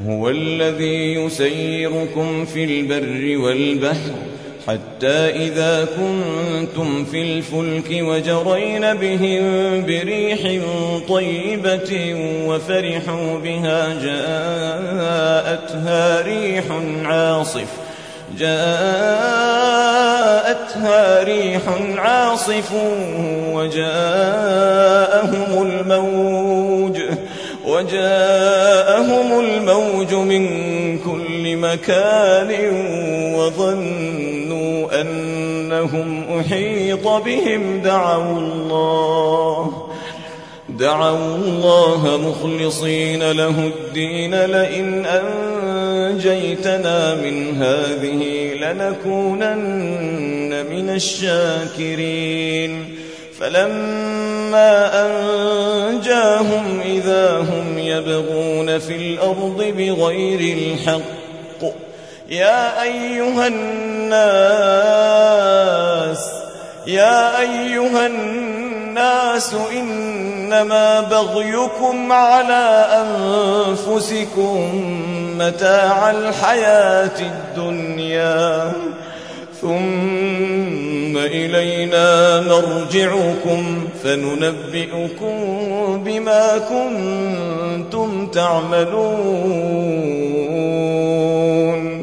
هو الذي يسيركم في البر والبحر حتى إذا كنتم في الفلك وجرين بهم بريح طيبة وفرحوا بها جاءتها ريح عاصف وجاءهم الموج من كل مكان وظنوا أنهم أحيط بهم دعوا الله مخلصين له الدين لئن أنجيتنا من هذه لنكونن من الشاكرين فلما أنجاهم إذا هم يبغون في الأرض بغير الحق يا أيها الناس إنما بغيكم على أنفسكم متاع الحياة الدنيا ثم إلينا مرجعكم فننبئكم بما كنتم تعملون